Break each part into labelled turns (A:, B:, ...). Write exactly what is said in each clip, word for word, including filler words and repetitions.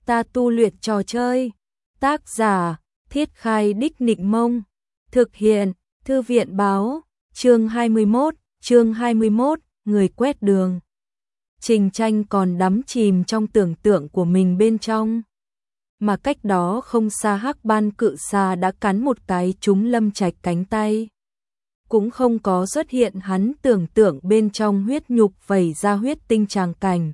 A: ta tu luyện trò chơi. Tác giả, Thiết Khai Đích Nịnh Mông. Thực hiện, Thư viện báo, chương hai mươi mốt, chương hai mươi mốt, người quét đường. Trình Tranh còn đắm chìm trong tưởng tượng của mình bên trong. Mà cách đó không xa hắc ban cự xà đã cắn một cái trúng Lâm Trạch cánh tay. Cũng không có xuất hiện hắn tưởng tượng bên trong huyết nhục vẩy ra huyết tinh tràng cảnh.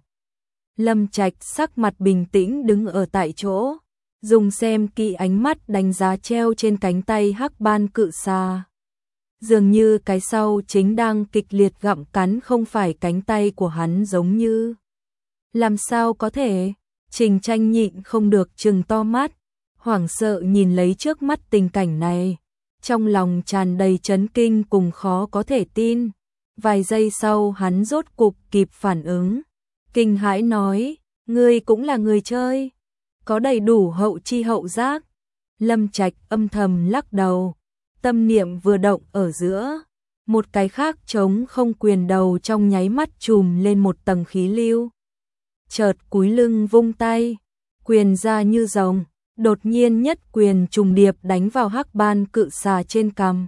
A: Lâm Trạch sắc mặt bình tĩnh đứng ở tại chỗ, dùng xem kỹ ánh mắt đánh giá treo trên cánh tay hắc ban cự xà. Dường như cái sau chính đang kịch liệt gặm cắn không phải cánh tay của hắn giống như. Làm sao có thể? Trình Tranh nhịn không được trừng to mắt, hoảng sợ nhìn lấy trước mắt tình cảnh này. Trong lòng tràn đầy chấn kinh cùng khó có thể tin. Vài giây sau hắn rốt cục kịp phản ứng. Kinh hãi nói, ngươi cũng là người chơi. Có đầy đủ hậu chi hậu giác. Lâm Trạch âm thầm lắc đầu. Tâm niệm vừa động ở giữa. Một cái khác trống không quyền đầu trong nháy mắt trùm lên một tầng khí lưu. Chợt cúi lưng vung tay. Quyền ra như rồng. Đột nhiên nhất quyền trùng điệp đánh vào hắc ban cự xà trên cằm.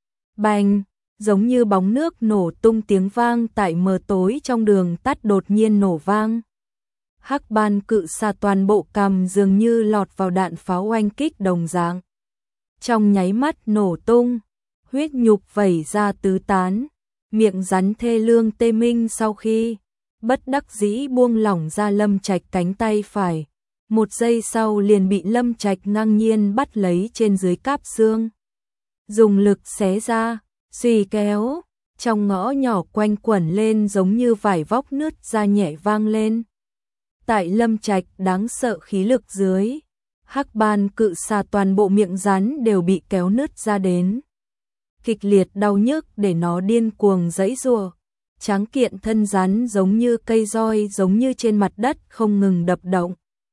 A: Bành, giống như bóng nước nổ tung tiếng vang tại mờ tối trong đường tắt đột nhiên nổ vang. Hắc ban cự xà toàn bộ cằm dường như lọt vào đạn pháo oanh kích đồng dạng. Trong nháy mắt nổ tung, huyết nhục vẩy ra tứ tán, miệng rắn thê lương tê minh sau khi bất đắc dĩ buông lỏng ra Lâm Trạch cánh tay phải. Một giây sau liền bị Lâm Trạch ngang nhiên bắt lấy trên dưới cáp xương. Dùng lực xé ra, suy kéo, trong ngõ nhỏ quanh quẩn lên giống như vải vóc nứt ra nhẹ vang lên. Tại Lâm Trạch đáng sợ khí lực dưới, hắc ban cự xà toàn bộ miệng rắn đều bị kéo nứt ra đến. Kịch liệt đau nhức để nó điên cuồng giãy giụa. Tráng kiện thân rắn giống như cây roi giống như trên mặt đất không ngừng đập động.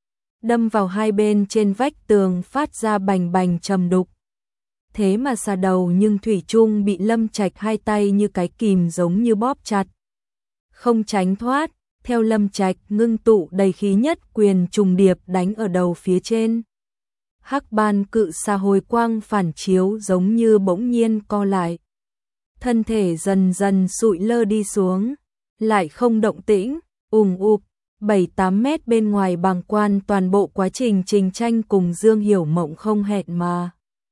A: Đâm vào hai bên trên vách tường phát ra bành bành trầm đục. Thế mà xà đầu nhưng thủy chung bị Lâm Trạch hai tay như cái kìm giống như bóp chặt. Không tránh thoát, theo Lâm Trạch ngưng tụ đầy khí nhất quyền trùng điệp đánh ở đầu phía trên. Hắc ban cự xà hồi quang phản chiếu giống như bỗng nhiên co lại. Thân thể dần dần sụi lơ đi xuống, lại không động tĩnh, ùm ụp. bảy tám mét bên ngoài bàng quan toàn bộ quá trình Trình Tranh cùng Dương Hiểu Mộng không hẹn mà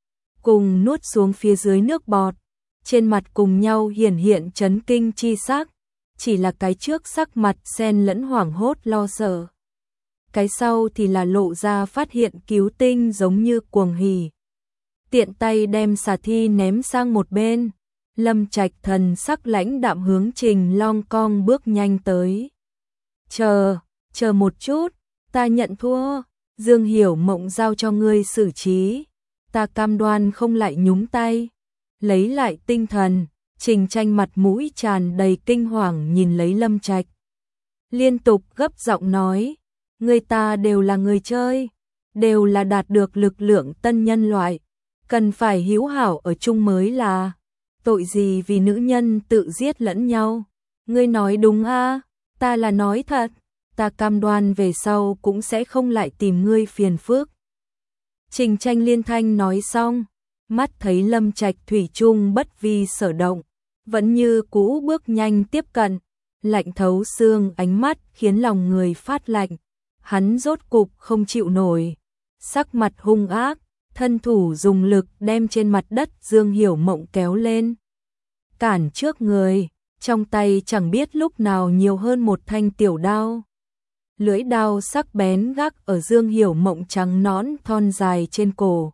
A: cùng nuốt xuống phía dưới nước bọt, trên mặt cùng nhau hiển hiện chấn kinh chi sắc, chỉ là cái trước sắc mặt xen lẫn hoảng hốt lo sợ. Cái sau thì là lộ ra phát hiện cứu tinh giống như cuồng hỉ. Tiện tay đem xà thi ném sang một bên, Lâm Trạch thần sắc lãnh đạm hướng Trình Long Cong bước nhanh tới. Chờ, chờ một chút, ta nhận thua, Dương Hiểu Mộng giao cho ngươi xử trí, ta cam đoan không lại nhúng tay. Lấy lại tinh thần, Trình Tranh mặt mũi tràn đầy kinh hoàng nhìn lấy Lâm Trạch. Liên tục gấp giọng nói, người ta đều là người chơi, đều là đạt được lực lượng tân nhân loại, cần phải hữu hảo ở chung mới là, tội gì vì nữ nhân tự giết lẫn nhau. Ngươi nói đúng a, ta là nói thật, ta cam đoan về sau cũng sẽ không lại tìm ngươi phiền phức. Trình Tranh liên thanh nói xong, mắt thấy Lâm Trạch thủy chung bất vi sở động, vẫn như cũ bước nhanh tiếp cận, lạnh thấu xương ánh mắt khiến lòng người phát lạnh. Hắn rốt cục không chịu nổi, sắc mặt hung ác, thân thủ dùng lực đem trên mặt đất Dương Hiểu Mộng kéo lên, cản trước người. Trong tay chẳng biết lúc nào nhiều hơn một thanh tiểu đao. Lưỡi đao sắc bén gác ở Dương Hiểu Mộng trắng nõn thon dài trên cổ.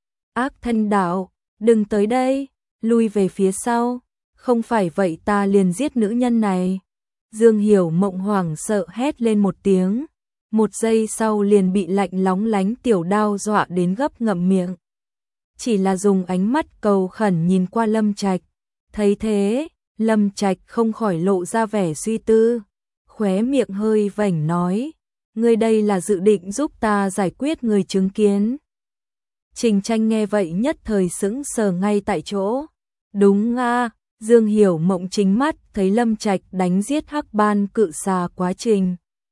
A: Ác thanh đạo, đừng tới đây, lui về phía sau, không phải vậy ta liền giết nữ nhân này. Dương Hiểu Mộng hoảng sợ hét lên một tiếng, một giây sau liền bị lạnh lóng lánh tiểu đao dọa đến gấp ngậm miệng. Chỉ là dùng ánh mắt cầu khẩn nhìn qua Lâm Trạch, thấy thế, Lâm Trạch không khỏi lộ ra vẻ suy tư, khóe miệng hơi vểnh nói, ngươi đây là dự định giúp ta giải quyết người chứng kiến. Trình Tranh nghe vậy nhất thời sững sờ ngay tại chỗ. Đúng a, Dương Hiểu Mộng chính mắt thấy Lâm Trạch đánh giết hắc ban cự xà quá trình.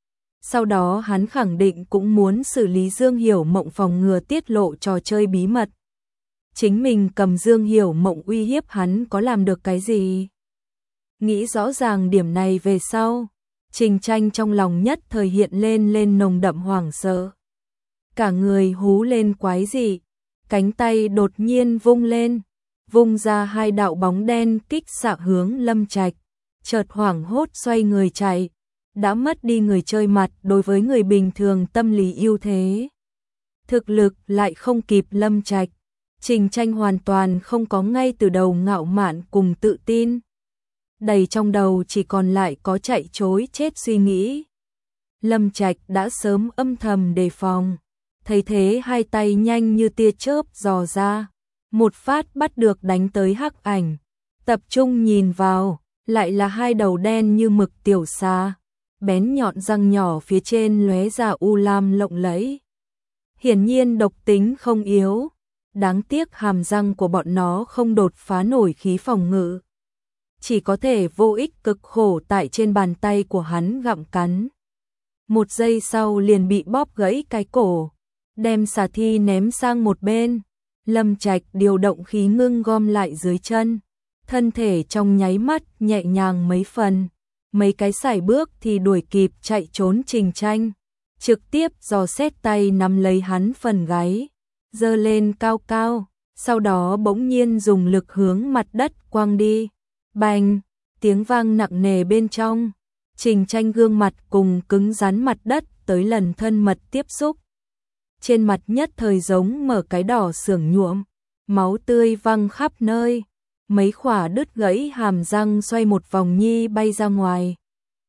A: Sau đó hắn khẳng định cũng muốn xử lý Dương Hiểu Mộng phòng ngừa tiết lộ trò chơi bí mật. Chính mình cầm Dương Hiểu Mộng uy hiếp hắn có làm được cái gì? Nghĩ rõ ràng điểm này về sau, Trình Tranh trong lòng nhất thời hiện lên lên nồng đậm hoảng sợ. Cả người hú lên quái dị, cánh tay đột nhiên vung lên, vung ra hai đạo bóng đen kích xạ hướng Lâm Trạch, chợt hoảng hốt xoay người chạy, đã mất đi người chơi mặt đối với người bình thường tâm lý ưu thế. Thực lực lại không kịp Lâm Trạch, Trình Tranh hoàn toàn không có ngay từ đầu ngạo mạn cùng tự tin. Đầy trong đầu chỉ còn lại có chạy trối chết suy nghĩ. Lâm Trạch đã sớm âm thầm đề phòng, thấy thế hai tay nhanh như tia chớp dò ra, một phát bắt được đánh tới hắc ảnh, tập trung nhìn vào, lại là hai đầu đen như mực tiểu xà, bén nhọn răng nhỏ phía trên lóe ra u lam lộng lẫy. Hiển nhiên độc tính không yếu, đáng tiếc hàm răng của bọn nó không đột phá nổi khí phòng ngự, chỉ có thể vô ích cực khổ tại trên bàn tay của hắn gặm cắn. Một giây sau liền bị bóp gãy cái cổ, đem xà thi ném sang một bên. Lâm Trạch điều động khí ngưng gom lại dưới chân, thân thể trong nháy mắt nhẹ nhàng mấy phần, mấy cái sải bước thì đuổi kịp chạy trốn Trình Tranh, trực tiếp giò xét tay nắm lấy hắn phần gáy, giơ lên cao cao, sau đó bỗng nhiên dùng lực hướng mặt đất quăng đi. Bành, tiếng vang nặng nề bên trong, Trình Tranh gương mặt cùng cứng rắn mặt đất tới lần thân mật tiếp xúc. Trên mặt nhất thời giống mở cái đỏ sưởng nhuộm, máu tươi văng khắp nơi, mấy khỏa đứt gãy hàm răng xoay một vòng nhi bay ra ngoài.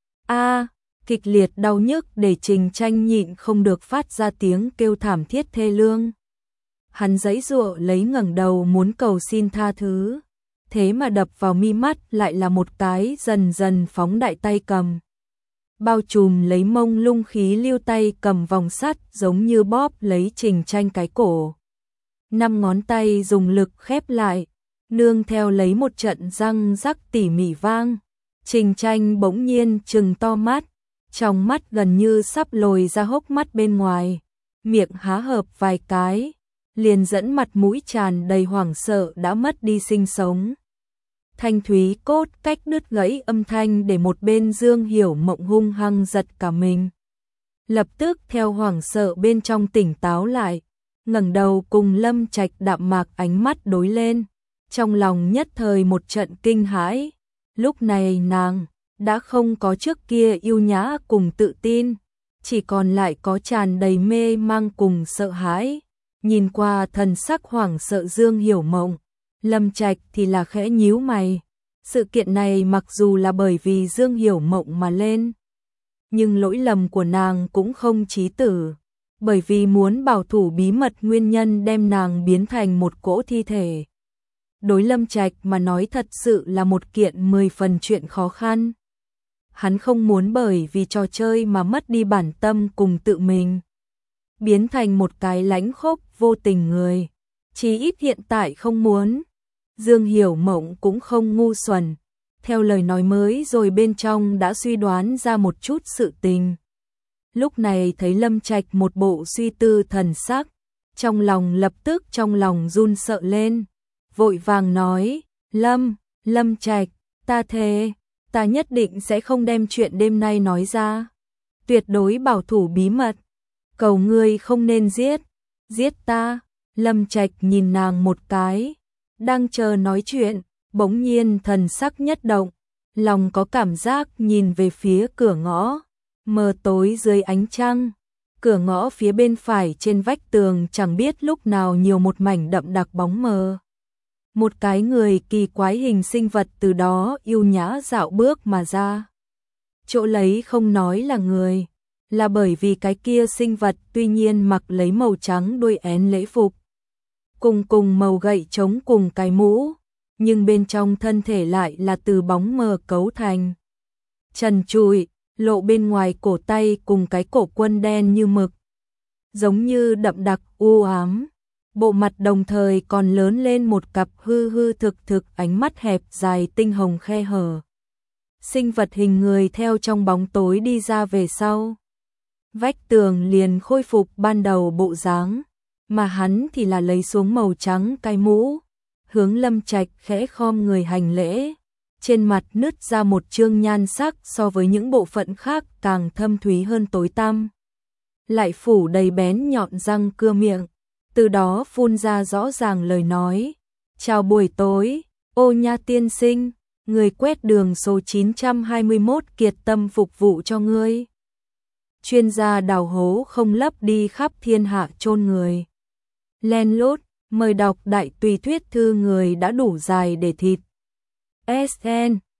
A: A, kịch liệt đau nhức để Trình Tranh nhịn không được phát ra tiếng kêu thảm thiết thê lương. Hắn giãy giụa lấy ngẩng đầu muốn cầu xin tha thứ, thế mà đập vào mi mắt lại là một cái dần dần phóng đại tay cầm. Bao trùm lấy mông lung khí lưu tay cầm vòng sắt giống như bóp lấy Trình Tranh cái cổ. Năm ngón tay dùng lực khép lại, nương theo lấy một trận răng rắc tỉ mỉ vang. Trình Tranh bỗng nhiên trừng to mắt, trong mắt gần như sắp lồi ra hốc mắt bên ngoài, miệng há hợp vài cái, liền dẫn mặt mũi tràn đầy hoảng sợ đã mất đi sinh sống. Thanh thúy cốt cách đứt gãy âm thanh để một bên Dương Hiểu Mộng hung hăng giật cả mình. Lập tức theo hoảng sợ bên trong tỉnh táo lại, ngẩng đầu cùng Lâm Trạch đạm mạc ánh mắt đối lên, trong lòng nhất thời một trận kinh hãi. Lúc này nàng đã không có trước kia yêu nhã cùng tự tin, chỉ còn lại có tràn đầy mê mang cùng sợ hãi. Nhìn qua thần sắc hoảng sợ Dương Hiểu Mộng, Lâm Trạch thì là khẽ nhíu mày. Sự kiện này mặc dù là bởi vì Dương Hiểu Mộng mà lên, nhưng lỗi lầm của nàng cũng không chí tử, bởi vì muốn bảo thủ bí mật nguyên nhân đem nàng biến thành một cỗ thi thể. Đối Lâm Trạch mà nói thật sự là một kiện mười phần chuyện khó khăn. Hắn không muốn bởi vì trò chơi mà mất đi bản tâm cùng tự mình, biến thành một cái lãnh khốc vô tình người. Chí ít hiện tại không muốn. Dương Hiểu Mộng cũng không ngu xuẩn, theo lời nói mới rồi bên trong đã suy đoán ra một chút sự tình. Lúc này thấy Lâm Trạch một bộ suy tư thần sắc, trong lòng lập tức trong lòng run sợ lên, vội vàng nói, Lâm, Lâm Trạch, ta thề, ta nhất định sẽ không đem chuyện đêm nay nói ra, tuyệt đối bảo thủ bí mật, cầu ngươi không nên giết, giết ta. Lâm Trạch nhìn nàng một cái, đang chờ nói chuyện, bỗng nhiên thần sắc nhất động, lòng có cảm giác nhìn về phía cửa ngõ, mờ tối dưới ánh trăng, cửa ngõ phía bên phải trên vách tường chẳng biết lúc nào nhiều một mảnh đậm đặc bóng mờ. Một cái người kỳ quái hình sinh vật từ đó yêu nhã dạo bước mà ra. Chỗ lấy không nói là người, là bởi vì cái kia sinh vật tuy nhiên mặc lấy màu trắng đuôi én lễ phục, cùng cùng màu gậy trống cùng cái mũ, nhưng bên trong thân thể lại là từ bóng mờ cấu thành. Trần trụi, lộ bên ngoài cổ tay cùng cái cổ quân đen như mực, giống như đậm đặc u ám. Bộ mặt đồng thời còn lớn lên một cặp hư hư thực thực ánh mắt hẹp dài tinh hồng khe hở. Sinh vật hình người theo trong bóng tối đi ra về sau. vách tường liền khôi phục ban đầu bộ dáng, mà hắn thì là lấy xuống màu trắng cái mũ, hướng Lâm Trạch khẽ khom người hành lễ, trên mặt nứt ra một chương nhan sắc so với những bộ phận khác càng thâm thúy hơn tối tăm. Lại phủ đầy bén nhọn răng cưa miệng, từ đó phun ra rõ ràng lời nói. Chào buổi tối, Ô Nha tiên sinh, người quét đường số chín trăm hai mươi mốt kiệt tâm phục vụ cho ngươi. Chuyên gia đào hố không lấp đi khắp thiên hạ chôn người. Len lút, mời đọc đại tùy thuyết thư người đã đủ dài để thịt. ét en